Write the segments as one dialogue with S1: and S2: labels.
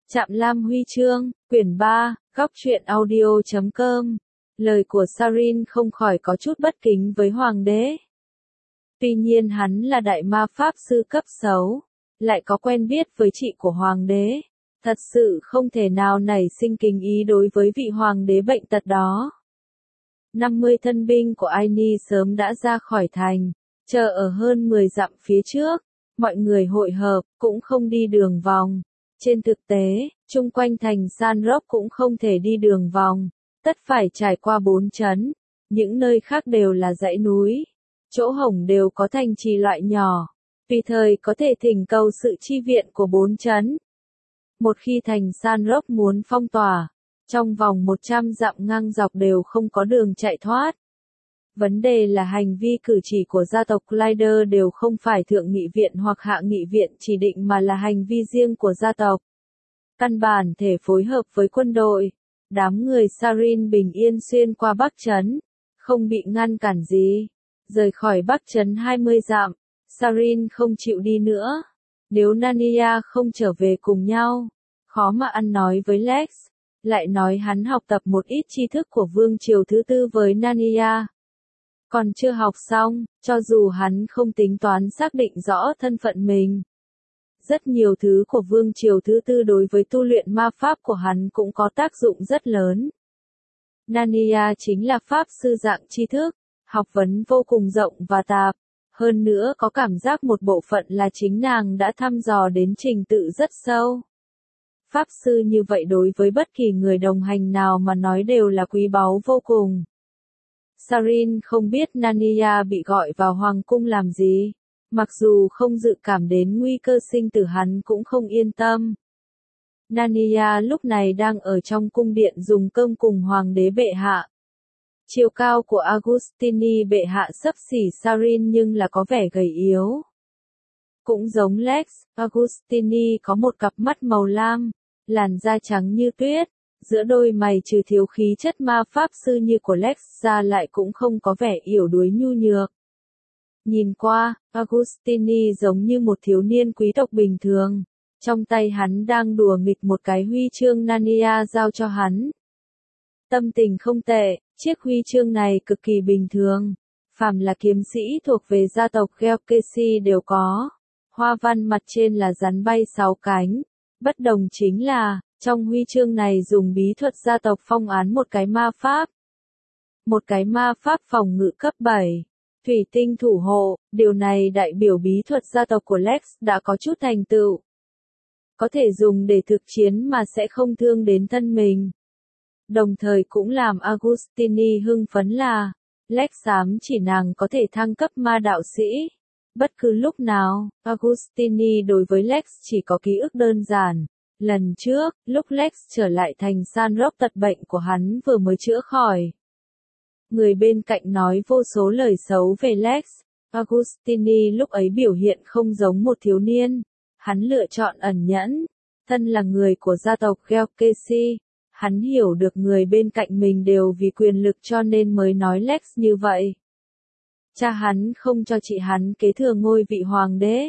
S1: Trạm Lam Huy chương, quyển 3, góc truyện audio.com. Lời của Sarin không khỏi có chút bất kính với hoàng đế. Tuy nhiên hắn là đại ma pháp sư cấp 6, lại có quen biết với chị của hoàng đế. Thật sự không thể nào nảy sinh kính ý đối với vị hoàng đế bệnh tật đó. 50 thân binh của Aini sớm đã ra khỏi thành, chờ ở hơn 10 dặm phía trước. Mọi người hội hợp, cũng không đi đường vòng. Trên thực tế, chung quanh thành San Roque cũng không thể đi đường vòng, tất phải trải qua 4 trấn. Những nơi khác đều là dãy núi. Chỗ hổng đều có thành trì loại nhỏ, tùy thời có thể thỉnh cầu sự chi viện của 4 trấn. Một khi thành San Roque muốn phong tỏa, trong vòng 100 dặm ngang dọc đều không có đường chạy thoát. Vấn đề là hành vi cử chỉ của gia tộc Clyder đều không phải thượng nghị viện hoặc hạ nghị viện chỉ định mà là hành vi riêng của gia tộc. Căn bản thể phối hợp với quân đội. Đám người Sarin bình yên xuyên qua Bắc Trấn, không bị ngăn cản gì. Rời khỏi Bắc Trấn 20 dặm, Sarin không chịu đi nữa. Nếu Narnia không trở về cùng nhau, khó mà ăn nói với Lex. Lại nói hắn học tập một ít tri thức của Vương Triều thứ tư với Narnia. Còn chưa học xong, cho dù hắn không tính toán xác định rõ thân phận mình. Rất nhiều thứ của Vương Triều thứ tư đối với tu luyện ma pháp của hắn cũng có tác dụng rất lớn. Narnia chính là pháp sư dạng tri thức, học vấn vô cùng rộng và tạp. Hơn nữa có cảm giác một bộ phận là chính nàng đã thăm dò đến trình tự rất sâu. Pháp sư như vậy đối với bất kỳ người đồng hành nào mà nói đều là quý báu vô cùng. Sarin không biết Narnia bị gọi vào hoàng cung làm gì. Mặc dù không dự cảm đến nguy cơ sinh tử hắn cũng không yên tâm. Narnia lúc này đang ở trong cung điện dùng cơm cùng hoàng đế bệ hạ. Chiều cao của Agustini bệ hạ xấp xỉ Sarin nhưng là có vẻ gầy yếu. Cũng giống Lex, Agustini có một cặp mắt màu lam, làn da trắng như tuyết. Giữa đôi mày trừ thiếu khí chất ma pháp sư như của Lex ra lại cũng không có vẻ yếu đuối nhu nhược. Nhìn qua, Agustini giống như một thiếu niên quý tộc bình thường. Trong tay hắn đang đùa nghịch một cái huy chương Narnia giao cho hắn. Tâm tình không tệ, chiếc huy chương này cực kỳ bình thường. Phàm là kiếm sĩ thuộc về gia tộc Georgesi đều có. Hoa văn mặt trên là rắn bay 6 cánh. Bất đồng chính là, trong huy chương này dùng bí thuật gia tộc phong án một cái ma pháp. Một cái ma pháp phòng ngự cấp 7. Thủy tinh thủ hộ, điều này đại biểu bí thuật gia tộc của Lex đã có chút thành tựu. Có thể dùng để thực chiến mà sẽ không thương đến thân mình. Đồng thời cũng làm Agustini hưng phấn là, Lex dám chỉ nàng có thể thăng cấp ma đạo sĩ. Bất cứ lúc nào, Agustini đối với Lex chỉ có ký ức đơn giản. Lần trước, lúc Lex trở lại thành San Roque tật bệnh của hắn vừa mới chữa khỏi. Người bên cạnh nói vô số lời xấu về Lex. Agustini lúc ấy biểu hiện không giống một thiếu niên. Hắn lựa chọn ẩn nhẫn. Thân là người của gia tộc Georgesi. Hắn hiểu được người bên cạnh mình đều vì quyền lực cho nên mới nói Lex như vậy. Cha hắn không cho chị hắn kế thừa ngôi vị hoàng đế.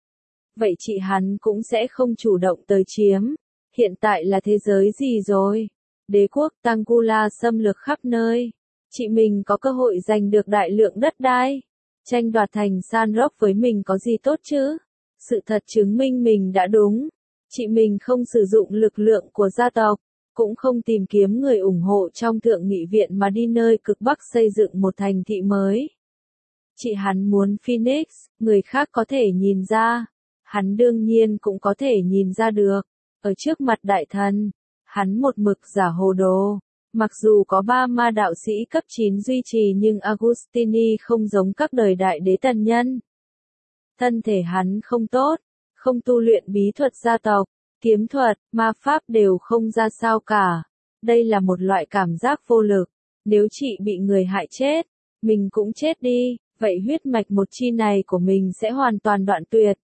S1: Vậy chị hắn cũng sẽ không chủ động tới chiếm. Hiện tại là thế giới gì rồi? Đế quốc Tangula xâm lược khắp nơi. Chị mình có cơ hội giành được đại lượng đất đai. Tranh đoạt thành San Roque với mình có gì tốt chứ? Sự thật chứng minh mình đã đúng. Chị mình không sử dụng lực lượng của gia tộc. Cũng không tìm kiếm người ủng hộ trong thượng nghị viện mà đi nơi cực Bắc xây dựng một thành thị mới. Chị hắn muốn Phoenix, người khác có thể nhìn ra. Hắn đương nhiên cũng có thể nhìn ra được. Ở trước mặt đại thần, hắn một mực giả hồ đồ. Mặc dù có 3 ma đạo sĩ cấp 9 duy trì nhưng Agustini không giống các đời đại đế tần nhân. Thân thể hắn không tốt, không tu luyện bí thuật gia tộc, kiếm thuật, ma pháp đều không ra sao cả. Đây là một loại cảm giác vô lực. Nếu chị bị người hại chết, mình cũng chết đi, vậy huyết mạch một chi này của mình sẽ hoàn toàn đoạn tuyệt.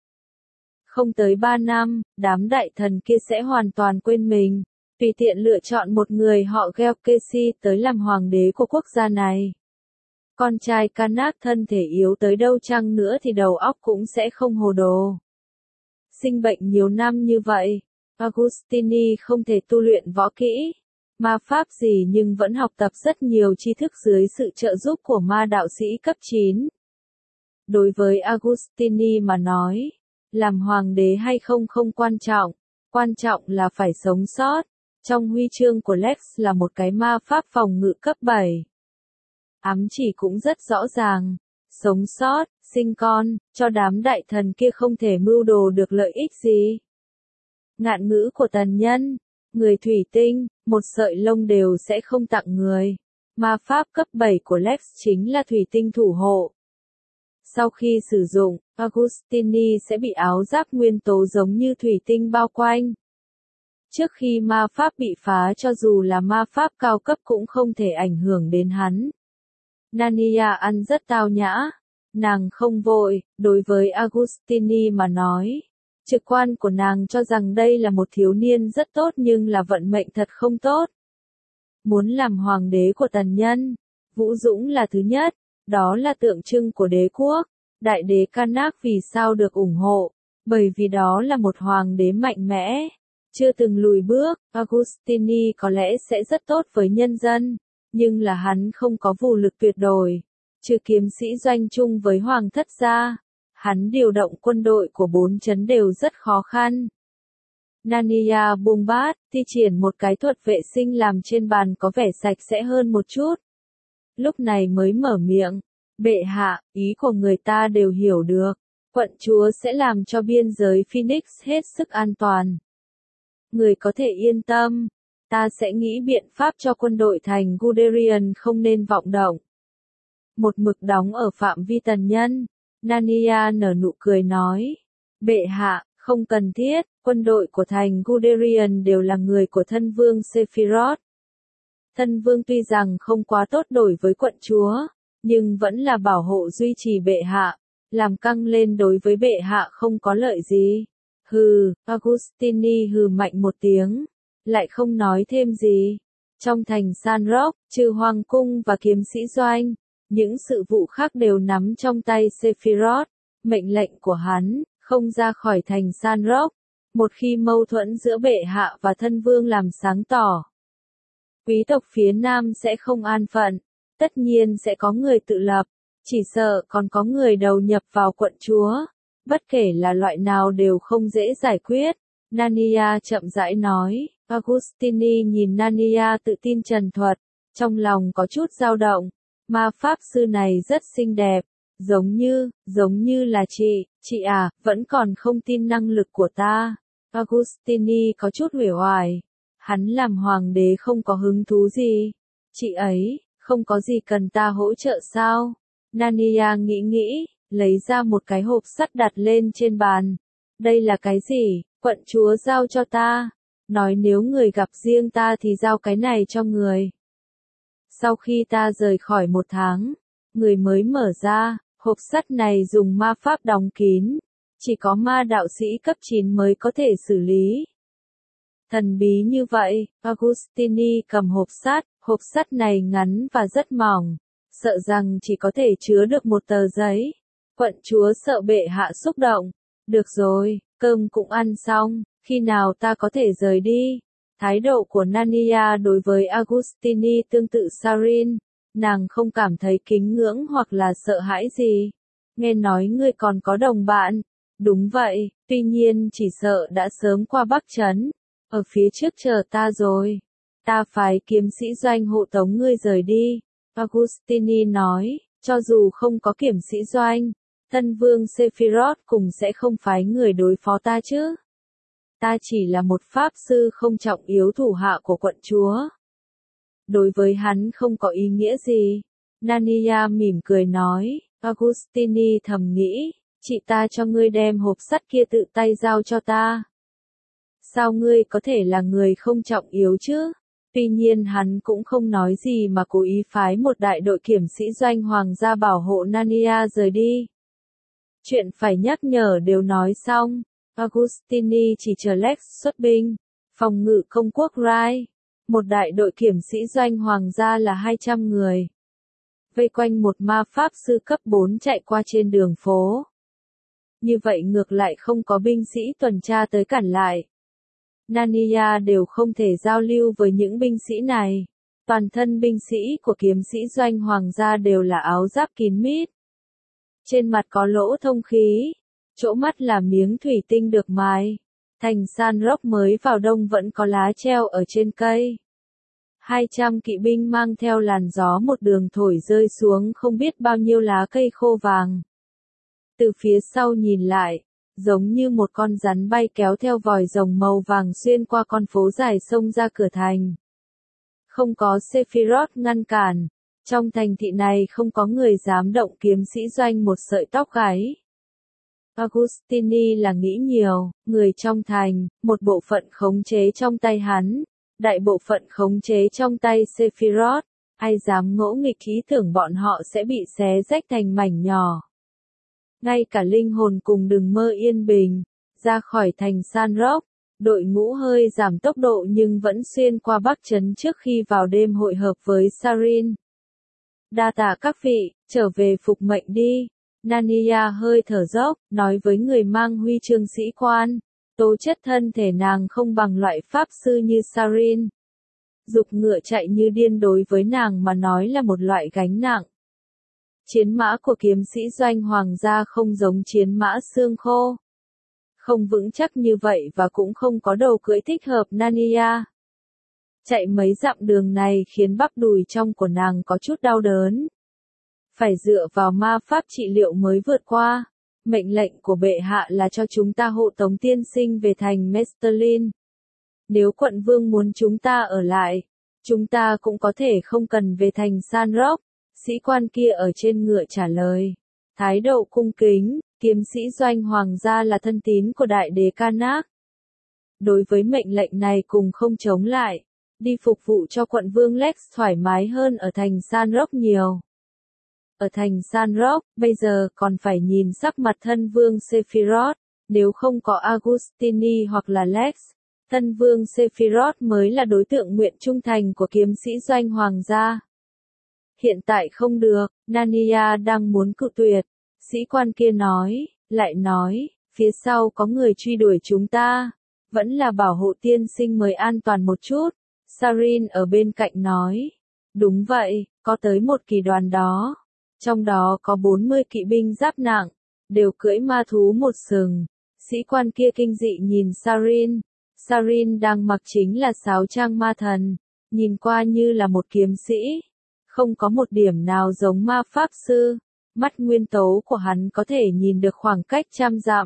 S1: Không tới 3 năm, đám đại thần kia sẽ hoàn toàn quên mình, tùy tiện lựa chọn một người họ Georgesi tới làm hoàng đế của quốc gia này. Con trai Karnak thân thể yếu tới đâu chăng nữa thì đầu óc cũng sẽ không hồ đồ. Sinh bệnh nhiều năm như vậy, Agustini không thể tu luyện võ kỹ, ma pháp gì nhưng vẫn học tập rất nhiều tri thức dưới sự trợ giúp của ma đạo sĩ cấp 9. Đối với Agustini mà nói, làm hoàng đế hay không không quan trọng là phải sống sót. Trong huy chương của Lex là một cái ma pháp phòng ngự cấp 7. Ám chỉ cũng rất rõ ràng, sống sót, sinh con, cho đám đại thần kia không thể mưu đồ được lợi ích gì. Ngạn ngữ của tần nhân, người thủy tinh, một sợi lông đều sẽ không tặng người. Ma pháp cấp 7 của Lex chính là thủy tinh thủ hộ. Sau khi sử dụng, Agustini sẽ bị áo giáp nguyên tố giống như thủy tinh bao quanh. Trước khi ma pháp bị phá cho dù là ma pháp cao cấp cũng không thể ảnh hưởng đến hắn. Narnia ăn rất tao nhã. Nàng không vội, đối với Agustini mà nói. Trực quan của nàng cho rằng đây là một thiếu niên rất tốt nhưng là vận mệnh thật không tốt. Muốn làm hoàng đế của tần nhân, Vũ Dũng là thứ nhất, đó là tượng trưng của đế quốc. Đại đế Karnak vì sao được ủng hộ? Bởi vì đó là một hoàng đế mạnh mẽ, chưa từng lùi bước. Agustini có lẽ sẽ rất tốt với nhân dân, nhưng là hắn không có vũ lực tuyệt đối. Trừ kiếm sĩ doanh chung với hoàng thất gia, hắn điều động quân đội của 4 trấn đều rất khó khăn. Narnia buông bát, thi triển một cái thuật vệ sinh làm trên bàn có vẻ sạch sẽ hơn một chút. Lúc này mới mở miệng, bệ hạ, ý của người ta đều hiểu được. Quận chúa sẽ làm cho biên giới Phoenix hết sức an toàn. Người có thể yên tâm, ta sẽ nghĩ biện pháp cho quân đội thành Guderian không nên vọng động. Một mực đóng ở phạm vi tần nhân, Narnia nở nụ cười nói, bệ hạ, không cần thiết, quân đội của thành Guderian đều là người của thân vương Sephiroth. Thân vương tuy rằng không quá tốt đổi với quận chúa, nhưng vẫn là bảo hộ duy trì bệ hạ, làm căng lên đối với bệ hạ không có lợi gì. Hừ, Agustini hừ mạnh một tiếng, lại không nói thêm gì. Trong thành San Rock, trừ hoàng cung và kiếm sĩ doanh, những sự vụ khác đều nắm trong tay Sephiroth. Mệnh lệnh của hắn, không ra khỏi thành San Rock. Một khi mâu thuẫn giữa bệ hạ và thân vương làm sáng tỏ, quý tộc phía Nam sẽ không an phận, tất nhiên sẽ có người tự lập, chỉ sợ còn có người đầu nhập vào quận chúa. Bất kể là loại nào đều không dễ giải quyết. Narnia chậm rãi nói. Agustini nhìn Narnia tự tin trần thuật, trong lòng có chút dao động. Ma pháp sư này rất xinh đẹp, giống như là chị à, vẫn còn không tin năng lực của ta. Agustini có chút uể oải, hắn làm hoàng đế không có hứng thú gì. Chị ấy, không có gì cần ta hỗ trợ sao? Narnia nghĩ, lấy ra một cái hộp sắt đặt lên trên bàn. Đây là cái gì? Quận chúa giao cho ta. Nói nếu người gặp riêng ta thì giao cái này cho người. Sau khi ta rời khỏi 1 tháng, người mới mở ra, hộp sắt này dùng ma pháp đóng kín. Chỉ có ma đạo sĩ cấp 9 mới có thể xử lý. Thần bí như vậy, Agustini cầm hộp sắt này ngắn và rất mỏng, sợ rằng chỉ có thể chứa được một tờ giấy. Quận chúa sợ bệ hạ xúc động. Được rồi, cơm cũng ăn xong, khi nào ta có thể rời đi? Thái độ của Narnia đối với Agustini tương tự Sarin, nàng không cảm thấy kính ngưỡng hoặc là sợ hãi gì. Nghe nói ngươi còn có đồng bạn. Đúng vậy, tuy nhiên chỉ sợ đã sớm qua Bắc Trấn, ở phía trước chờ ta rồi. Ta phái kiếm sĩ doanh hộ tống ngươi rời đi. Agustini nói, cho dù không có kiểm sĩ doanh, thân vương Sephiroth cùng sẽ không phái người đối phó ta chứ. Ta chỉ là một pháp sư không trọng yếu thủ hạ của quận chúa. Đối với hắn không có ý nghĩa gì. Narnia mỉm cười nói, Agustini thầm nghĩ, chị ta cho ngươi đem hộp sắt kia tự tay giao cho ta. Sao ngươi có thể là người không trọng yếu chứ? Tuy nhiên hắn cũng không nói gì mà cố ý phái một đại đội kiểm sĩ doanh hoàng gia bảo hộ Narnia rời đi. Chuyện phải nhắc nhở đều nói xong. Agustini chỉ chờ Lex xuất binh. Phòng ngự công quốc Rai. Một đại đội kiểm sĩ doanh hoàng gia là 200 người. Vây quanh một ma pháp sư cấp 4 chạy qua trên đường phố. Như vậy ngược lại không có binh sĩ tuần tra tới cản lại. Narnia đều không thể giao lưu với những binh sĩ này. Toàn thân binh sĩ của kiếm sĩ doanh hoàng gia đều là áo giáp kín mít. Trên mặt có lỗ thông khí, chỗ mắt là miếng thủy tinh được mài. Thành San Rock mới vào đông vẫn có lá treo ở trên cây. 200 kỵ binh mang theo làn gió một đường thổi rơi xuống không biết bao nhiêu lá cây khô vàng. Từ phía sau nhìn lại, giống như một con rắn bay kéo theo vòi rồng màu vàng xuyên qua con phố dài xông ra cửa thành. Không có Sephiroth ngăn cản, trong thành thị này không có người dám động kiếm sĩ doanh một sợi tóc gáy. Agustini là nghĩ nhiều, người trong thành, một bộ phận khống chế trong tay hắn, đại bộ phận khống chế trong tay Sephiroth, ai dám ngỗ nghịch ý tưởng bọn họ sẽ bị xé rách thành mảnh nhỏ. Ngay cả linh hồn cùng đừng mơ yên bình, ra khỏi thành San Rock, đội ngũ hơi giảm tốc độ nhưng vẫn xuyên qua Bắc Trấn trước khi vào đêm hội hợp với Sarin. Đa tạ các vị, trở về phục mệnh đi. Narnia hơi thở dốc, nói với người mang huy chương sĩ quan, tố chất thân thể nàng không bằng loại pháp sư như Sarin. Dục ngựa chạy như điên đối với nàng mà nói là một loại gánh nặng. Chiến mã của kiếm sĩ doanh hoàng gia không giống chiến mã xương khô. Không vững chắc như vậy và cũng không có đầu cưỡi thích hợp Narnia. Chạy mấy dặm đường này khiến bắp đùi trong của nàng có chút đau đớn. Phải dựa vào ma pháp trị liệu mới vượt qua. Mệnh lệnh của bệ hạ là cho chúng ta hộ tống tiên sinh về thành Mesterlin. Nếu quận vương muốn chúng ta ở lại, chúng ta cũng có thể không cần về thành San Rock. Sĩ quan kia ở trên ngựa trả lời. Thái độ cung kính, kiếm sĩ doanh hoàng gia là thân tín của đại đế Karnak. Đối với mệnh lệnh này cùng không chống lại, đi phục vụ cho quận vương Lex thoải mái hơn ở thành San Rock nhiều. Ở thành San Rock, bây giờ còn phải nhìn sắc mặt thân vương Sephiroth, nếu không có Agustini hoặc là Lex, thân vương Sephiroth mới là đối tượng nguyện trung thành của kiếm sĩ doanh hoàng gia. Hiện tại không được, Narnia đang muốn cự tuyệt. Sĩ quan kia lại nói, phía sau có người truy đuổi chúng ta, vẫn là bảo hộ tiên sinh mới an toàn một chút. Sarin ở bên cạnh nói, đúng vậy, có tới một kỳ đoàn đó. Trong đó có 40 kỵ binh giáp nặng, đều cưỡi ma thú một sừng. Sĩ quan kia kinh dị nhìn Sarin. Sarin đang mặc chính là sáo trang ma thần, nhìn qua như là một kiếm sĩ. Không có một điểm nào giống ma pháp sư. Mắt nguyên tấu của hắn có thể nhìn được khoảng cách trăm dặm.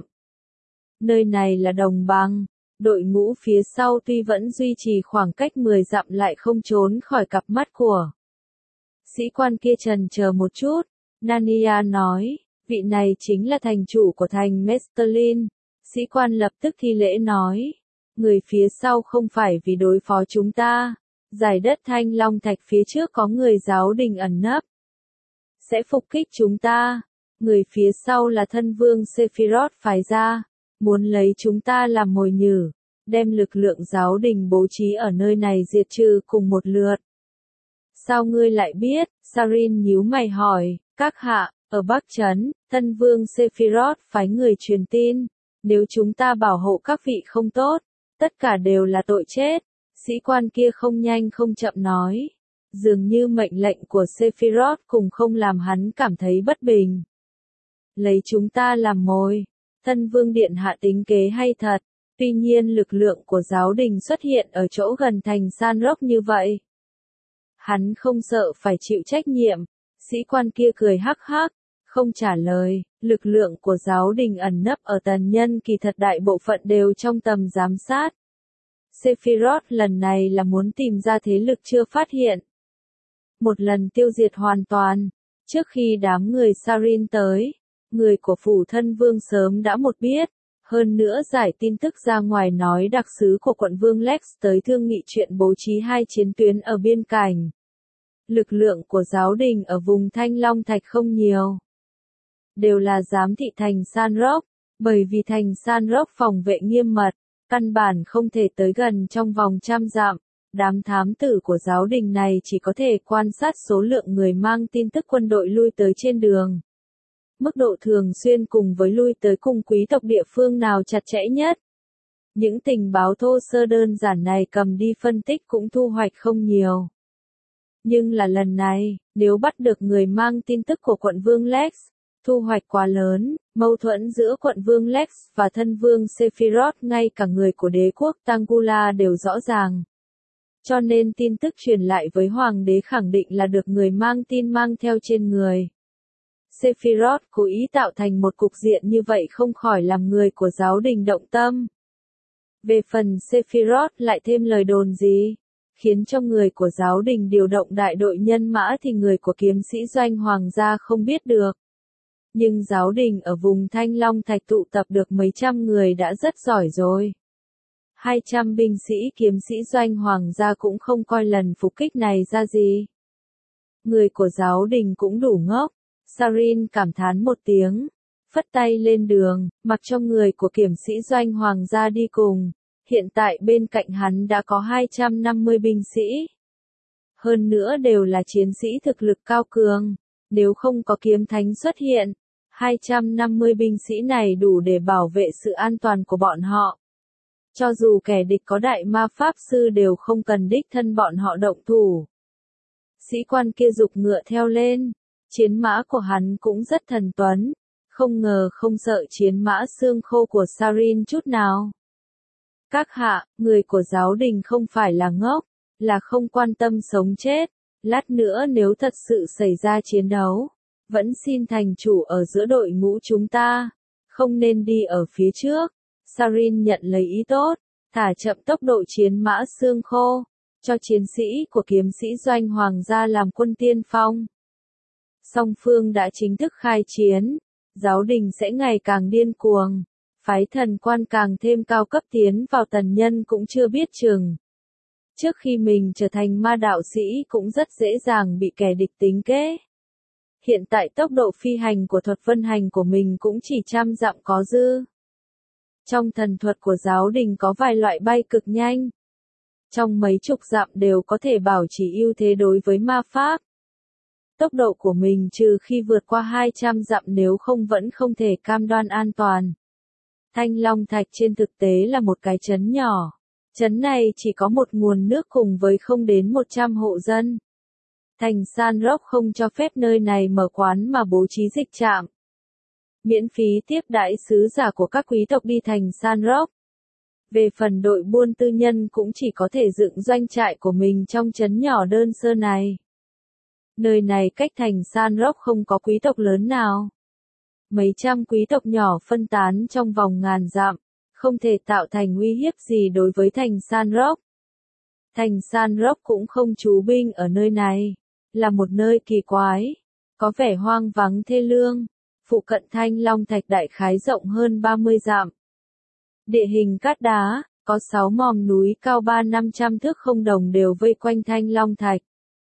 S1: Nơi này là đồng bằng. Đội ngũ phía sau tuy vẫn duy trì khoảng cách 10 dặm lại không trốn khỏi cặp mắt của. Sĩ quan kia trần chờ một chút. Narnia nói, vị này chính là thành chủ của thành Mesterlin. Sĩ quan lập tức thi lễ nói, người phía sau không phải vì đối phó chúng ta. Giải đất Thanh Long Thạch phía trước có người giáo đình ẩn nấp. Sẽ phục kích chúng ta. Người phía sau là thân vương Sephiroth phái ra. Muốn lấy chúng ta làm mồi nhử. Đem lực lượng giáo đình bố trí ở nơi này diệt trừ cùng một lượt. Sao ngươi lại biết? Sarin nhíu mày hỏi. Các hạ, ở Bắc Trấn, thân vương Sephiroth phái người truyền tin. Nếu chúng ta bảo hộ các vị không tốt, tất cả đều là tội chết. Sĩ quan kia không nhanh không chậm nói. Dường như mệnh lệnh của Sephiroth cùng không làm hắn cảm thấy bất bình. Lấy chúng ta làm mồi. Thân vương điện hạ tính kế hay thật. Tuy nhiên lực lượng của giáo đình xuất hiện ở chỗ gần thành San Rock như vậy. Hắn không sợ phải chịu trách nhiệm. Sĩ quan kia cười hắc hắc, không trả lời. Lực lượng của giáo đình ẩn nấp ở tần nhân kỳ thật đại bộ phận đều trong tầm giám sát. Sephiroth lần này là muốn tìm ra thế lực chưa phát hiện. Một lần tiêu diệt hoàn toàn. Trước khi đám người Sarin tới, người của phủ thân vương sớm đã một biết. Hơn nữa giải tin tức ra ngoài nói đặc sứ của quận vương Lex tới thương nghị chuyện bố trí 2 chiến tuyến ở biên cảnh. Lực lượng của giáo đình ở vùng Thanh Long Thạch không nhiều. Đều là giám thị thành San Rock, bởi vì thành San Rock phòng vệ nghiêm mật, căn bản không thể tới gần trong vòng trăm dặm. Đám thám tử của giáo đình này chỉ có thể quan sát số lượng người mang tin tức quân đội lui tới trên đường. Mức độ thường xuyên cùng với lui tới cùng quý tộc địa phương nào chặt chẽ nhất. Những tình báo thô sơ đơn giản này cầm đi phân tích cũng thu hoạch không nhiều. Nhưng là lần này, nếu bắt được người mang tin tức của quận vương Lex, thu hoạch quá lớn, mâu thuẫn giữa quận vương Lex và thân vương Sephiroth ngay cả người của đế quốc Tangula đều rõ ràng. Cho nên tin tức truyền lại với hoàng đế khẳng định là được người mang tin mang theo trên người. Sephiroth cố ý tạo thành một cục diện như vậy không khỏi làm người của giáo đình động tâm. Về phần Sephiroth lại thêm lời đồn gì, khiến cho người của giáo đình điều động đại đội nhân mã thì người của kiếm sĩ doanh hoàng gia không biết được. Nhưng giáo đình ở vùng Thanh Long Thạch tụ tập được mấy trăm người đã rất giỏi rồi. 200 binh sĩ kiếm sĩ doanh hoàng gia cũng không coi lần phục kích này ra gì. Người của giáo đình cũng đủ ngốc. Sarin cảm thán một tiếng, phất tay lên đường, mặc cho người của kiểm sĩ doanh hoàng gia đi cùng. Hiện tại bên cạnh hắn đã có 250 binh sĩ. Hơn nữa đều là chiến sĩ thực lực cao cường. Nếu không có kiếm thánh xuất hiện, 250 binh sĩ này đủ để bảo vệ sự an toàn của bọn họ. Cho dù kẻ địch có đại ma pháp sư đều không cần đích thân bọn họ động thủ. Sĩ quan kia giục ngựa theo lên. Chiến mã của hắn cũng rất thần tuấn. Không ngờ không sợ chiến mã xương khô của Sarin chút nào. Các hạ, người của giáo đình không phải là ngốc, là không quan tâm sống chết. Lát nữa nếu thật sự xảy ra chiến đấu, vẫn xin thành chủ ở giữa đội ngũ chúng ta, không nên đi ở phía trước. Sarin nhận lấy ý tốt, thả chậm tốc độ chiến mã xương khô, cho chiến sĩ của kiếm sĩ doanh hoàng gia làm quân tiên phong. Song phương đã chính thức khai chiến, giáo đình sẽ ngày càng điên cuồng, phái thần quan càng thêm cao cấp tiến vào tần nhân cũng chưa biết chừng. Trước khi mình trở thành ma đạo sĩ cũng rất dễ dàng bị kẻ địch tính kế. Hiện tại tốc độ phi hành của thuật vân hành của mình cũng chỉ 100 dặm có dư. Trong thần thuật của giáo đình có vài loại bay cực nhanh. Trong mấy chục dặm đều có thể bảo trì ưu thế đối với ma pháp. Tốc độ của mình trừ khi vượt qua 200 dặm nếu không vẫn không thể cam đoan an toàn. Thanh Long Thạch trên thực tế là một cái trấn nhỏ. Trấn này chỉ có một nguồn nước cùng với không đến 100 hộ dân. Thành San Rock không cho phép nơi này mở quán mà bố trí dịch trạm. Miễn phí tiếp đãi sứ giả của các quý tộc đi thành San Rock. Về phần đội buôn tư nhân cũng chỉ có thể dựng doanh trại của mình trong trấn nhỏ đơn sơ này. Nơi này cách thành San Rock không có quý tộc lớn nào. Mấy trăm quý tộc nhỏ phân tán trong vòng ngàn dặm, không thể tạo thành uy hiếp gì đối với thành San Rock. Thành San Rock cũng không trú binh ở nơi này, là một nơi kỳ quái, có vẻ hoang vắng thê lương, phụ cận Thanh Long Thạch đại khái rộng hơn 30 dặm. Địa hình cát đá, có 6 mỏm núi cao 300-500 thước không đồng đều vây quanh Thanh Long Thạch.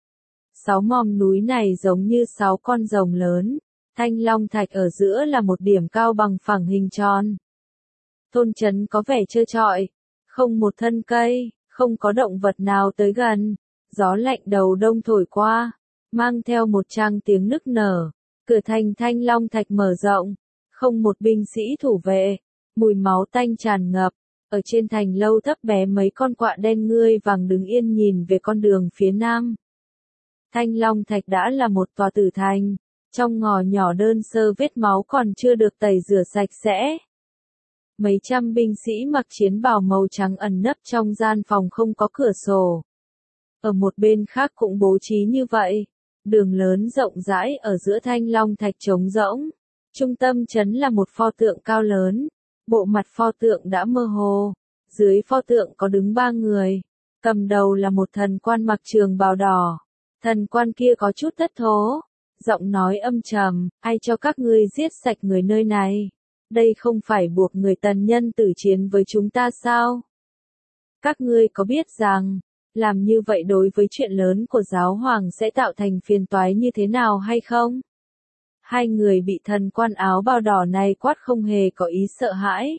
S1: 6 mỏm núi này giống như 6 con rồng lớn, Thanh Long Thạch ở giữa là một điểm cao bằng phẳng hình tròn. Thôn trấn có vẻ trơ trọi, không một thân cây, không có động vật nào tới gần, gió lạnh đầu đông thổi qua, mang theo một tràng tiếng nức nở, cửa thành Thanh Long Thạch mở rộng, không một binh sĩ thủ vệ, mùi máu tanh tràn ngập, ở trên thành lâu thấp bé mấy con quạ đen ngươi vàng đứng yên nhìn về con đường phía nam. Thanh Long Thạch đã là một tòa tử thành, trong ngõ nhỏ đơn sơ vết máu còn chưa được tẩy rửa sạch sẽ. Mấy trăm binh sĩ mặc chiến bào màu trắng ẩn nấp trong gian phòng không có cửa sổ. Ở một bên khác cũng bố trí như vậy, đường lớn rộng rãi ở giữa Thanh Long Thạch trống rỗng. Trung tâm trấn là một pho tượng cao lớn, bộ mặt pho tượng đã mơ hồ, dưới pho tượng có đứng 3 người, cầm đầu là một thần quan mặc trường bào đỏ. Thần quan kia có chút thất thố, giọng nói âm trầm, ai cho các ngươi giết sạch người nơi này? Đây không phải buộc người tần nhân tử chiến với chúng ta sao? Các ngươi có biết rằng, làm như vậy đối với chuyện lớn của giáo hoàng sẽ tạo thành phiền toái như thế nào hay không? Hai người bị thần quan áo bào đỏ này quát không hề có ý sợ hãi.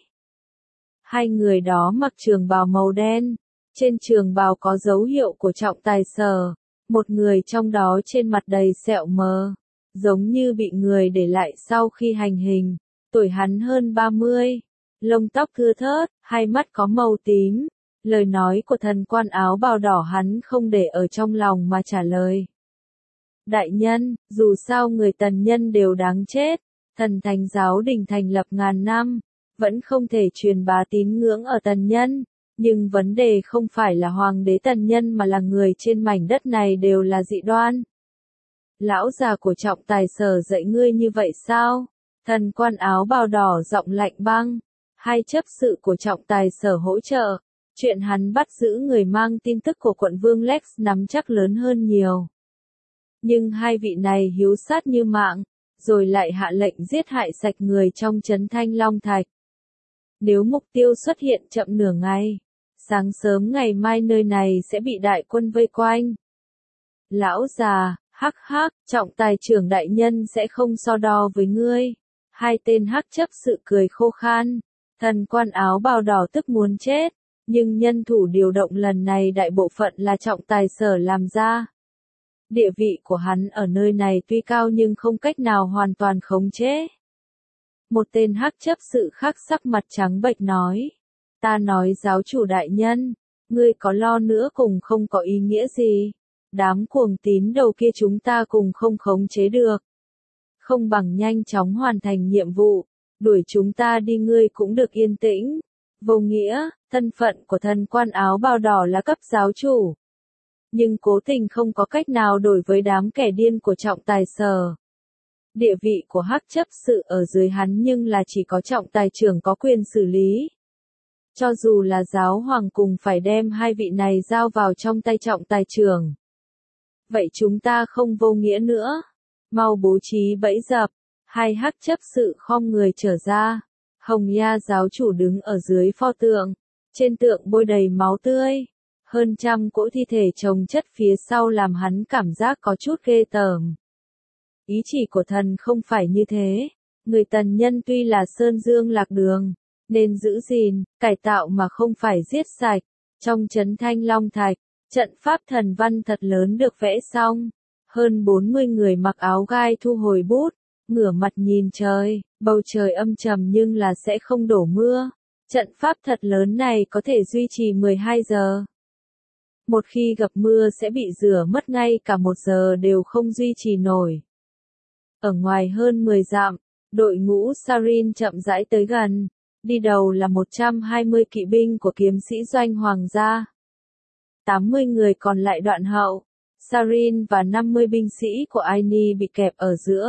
S1: Hai người đó mặc trường bào màu đen, trên trường bào có dấu hiệu của trọng tài sở. Một người trong đó trên mặt đầy sẹo mờ, giống như bị người để lại sau khi hành hình, tuổi hắn hơn 30, lông tóc thưa thớt, hai mắt có màu tím. Lời nói của thần quan áo bào đỏ hắn không để ở trong lòng mà trả lời. Đại nhân, dù sao người Tần nhân đều đáng chết, thần thánh giáo đình thành lập ngàn năm, vẫn không thể truyền bá tín ngưỡng ở Tần nhân, nhưng vấn đề không phải là hoàng đế Tần nhân mà là người trên mảnh đất này đều là dị đoan. Lão già của Trọng Tài Sở dạy ngươi như vậy sao? Thần quan áo bào đỏ giọng lạnh băng. Hai chấp sự của Trọng Tài Sở hỗ trợ. Chuyện hắn bắt giữ người mang tin tức của quận vương Lex nắm chắc lớn hơn nhiều. Nhưng hai vị này hiếu sát như mạng, rồi lại hạ lệnh giết hại sạch người trong trấn Thanh Long Thạch. Nếu mục tiêu xuất hiện chậm nửa ngày, sáng sớm ngày mai nơi này sẽ bị đại quân vây quanh. Lão già, hắc hắc, Trọng Tài trưởng đại nhân sẽ không so đo với ngươi. Hai tên hắc chấp sự cười khô khan. Thần quan áo bào đỏ tức muốn chết, nhưng nhân thủ điều động lần này đại bộ phận là Trọng Tài Sở làm ra. Địa vị của hắn ở nơi này tuy cao nhưng không cách nào hoàn toàn khống chế. Một tên hắc chấp sự khác sắc mặt trắng bệch nói. Ta nói giáo chủ đại nhân, ngươi có lo nữa cùng không có ý nghĩa gì. Đám cuồng tín đầu kia chúng ta cùng không khống chế được. Không bằng nhanh chóng hoàn thành nhiệm vụ, đuổi chúng ta đi ngươi cũng được yên tĩnh. Vô nghĩa, thân phận của thần quan áo bào đỏ là cấp giáo chủ. Nhưng cố tình không có cách nào đổi với đám kẻ điên của Trọng Tài Sở. Địa vị của hắc chấp sự ở dưới hắn nhưng là chỉ có Trọng Tài trưởng có quyền xử lý. Cho dù là giáo hoàng cùng phải đem hai vị này giao vào trong tay Trọng Tài trưởng. Vậy chúng ta không vô nghĩa nữa. Mau bố trí bẫy dập. Hai hắc chấp sự khom người trở ra. Hồng Nha giáo chủ đứng ở dưới pho tượng. Trên tượng bôi đầy máu tươi. Hơn trăm cỗ thi thể chồng chất phía sau làm hắn cảm giác có chút ghê tởm. Ý chỉ của thần không phải như thế. Người Tần nhân tuy là sơn dương lạc đường, nên giữ gìn, cải tạo mà không phải giết sạch. Trong trấn Thanh Long Thạch, trận pháp thần văn thật lớn được vẽ xong. Hơn 40 người mặc áo gai thu hồi bút, ngửa mặt nhìn trời, bầu trời âm trầm nhưng là sẽ không đổ mưa. Trận pháp thật lớn này có thể duy trì 12 giờ. Một khi gặp mưa sẽ bị rửa mất ngay cả 1 giờ đều không duy trì nổi. Ở ngoài hơn 10 dặm, đội ngũ Sarin chậm rãi tới gần. Đi đầu là 120 kỵ binh của kiếm sĩ doanh hoàng gia. 80 người còn lại đoạn hậu. Sarin và 50 binh sĩ của Aini bị kẹp ở giữa.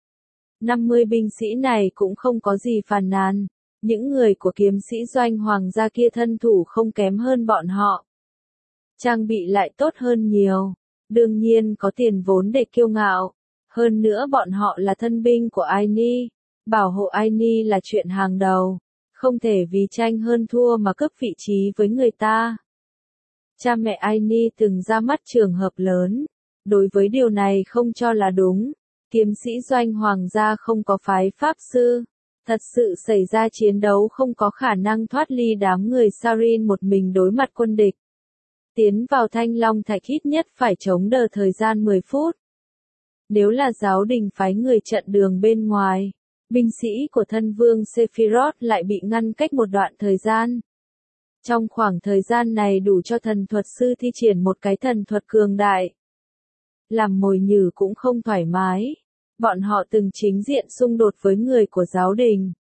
S1: 50 binh sĩ này cũng không có gì phàn nàn. Những người của kiếm sĩ doanh hoàng gia kia thân thủ không kém hơn bọn họ. Trang bị lại tốt hơn nhiều. Đương nhiên có tiền vốn để kiêu ngạo. Hơn nữa bọn họ là thân binh của Aini. Bảo hộ Aini là chuyện hàng đầu. Không thể vì tranh hơn thua mà cướp vị trí với người ta. Cha mẹ Aini từng ra mắt trường hợp lớn. Đối với điều này không cho là đúng. Kiếm sĩ doanh hoàng gia không có phái pháp sư. Thật sự xảy ra chiến đấu không có khả năng thoát ly đám người Sarin một mình đối mặt quân địch. Tiến vào Thanh Long Thạch ít nhất phải chống đỡ thời gian 10 phút. Nếu là giáo đình phái người chặn đường bên ngoài, binh sĩ của thân vương Sephiroth lại bị ngăn cách một đoạn thời gian. Trong khoảng thời gian này đủ cho thần thuật sư thi triển một cái thần thuật cường đại. Làm mồi nhử cũng không thoải mái. Bọn họ từng chính diện xung đột với người của giáo đình.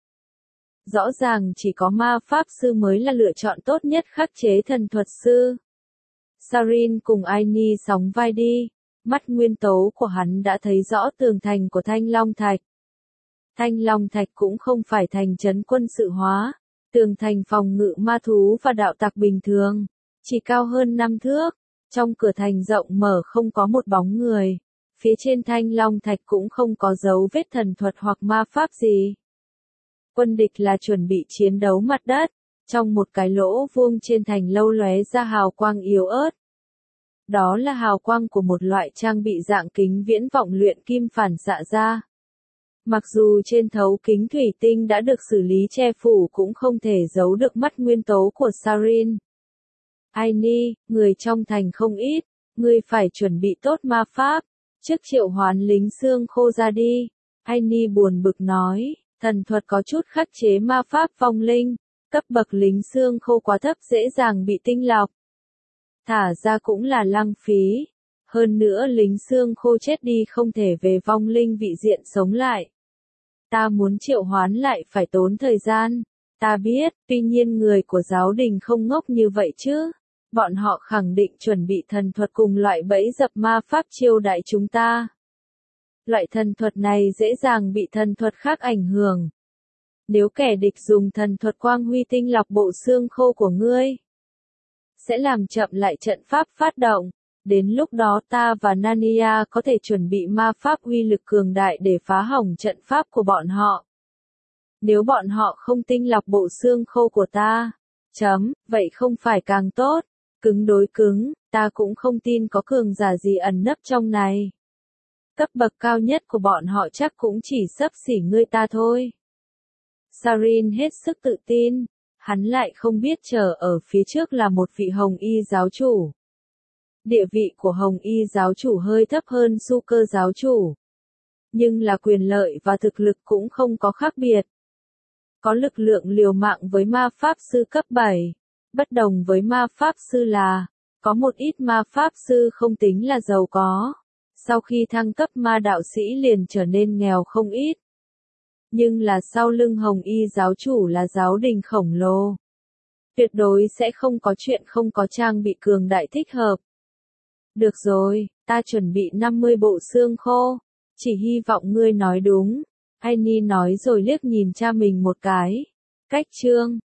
S1: Rõ ràng chỉ có ma pháp sư mới là lựa chọn tốt nhất khắc chế thần thuật sư. Sarin cùng Aini sóng vai đi. Mắt nguyên tấu của hắn đã thấy rõ tường thành của Thanh Long Thạch. Thanh Long Thạch cũng không phải thành trấn quân sự hóa. Tường thành phòng ngự ma thú và đạo tặc bình thường. Chỉ cao hơn 5 thước. Trong cửa thành rộng mở không có một bóng người. Phía trên Thanh Long Thạch cũng không có dấu vết thần thuật hoặc ma pháp gì. Quân địch là chuẩn bị chiến đấu mặt đất. Trong một cái lỗ vuông trên thành lâu lóe ra hào quang yếu ớt. Đó là hào quang của một loại trang bị dạng kính viễn vọng luyện kim phản xạ ra. Mặc dù trên thấu kính thủy tinh đã được xử lý che phủ cũng không thể giấu được mắt nguyên tố của Sarin. Aini, người trong thành không ít, ngươi phải chuẩn bị tốt ma pháp, trước triệu hoán lính xương khô ra đi. Aini buồn bực nói, Thần thuật có chút khắc chế ma pháp vong linh, cấp bậc lính xương khô quá thấp dễ dàng bị tinh lọc. Thả ra cũng là lãng phí. Hơn nữa lính xương khô chết đi không thể về vong linh vị diện sống lại. Ta muốn triệu hoán lại phải tốn thời gian. Ta biết, tuy nhiên người của giáo đình không ngốc như vậy chứ. Bọn họ khẳng định chuẩn bị thần thuật cùng loại bẫy dập ma pháp chiêu đại chúng ta. Loại thần thuật này dễ dàng bị thần thuật khác ảnh hưởng. Nếu kẻ địch dùng thần thuật quang huy tinh lọc bộ xương khô của ngươi, sẽ làm chậm lại trận pháp phát động. Đến lúc đó ta và Nania có thể chuẩn bị ma pháp uy lực cường đại để phá hỏng trận pháp của bọn họ. Nếu bọn họ không tinh lọc bộ xương khô của ta, vậy không phải càng tốt. Cứng đối cứng, ta cũng không tin có cường giả gì ẩn nấp trong này. Cấp bậc cao nhất của bọn họ chắc cũng chỉ xấp xỉ ngươi ta thôi. Sarin hết sức tự tin, hắn lại không biết chờ ở phía trước là một vị hồng y giáo chủ. Địa vị của hồng y giáo chủ hơi thấp hơn su cơ giáo chủ. Nhưng là quyền lợi và thực lực cũng không có khác biệt. Có lực lượng liều mạng với ma pháp sư cấp 7. Bất đồng với ma pháp sư là, có một ít ma pháp sư không tính là giàu có. Sau khi thăng cấp ma đạo sĩ liền trở nên nghèo không ít. Nhưng là sau lưng hồng y giáo chủ là giáo đình khổng lồ. Tuyệt đối sẽ không có chuyện không có trang bị cường đại thích hợp. Được rồi, ta chuẩn bị 50 bộ xương khô. Chỉ hy vọng ngươi nói đúng. Annie nói rồi liếc nhìn cha mình một cái. Cách chương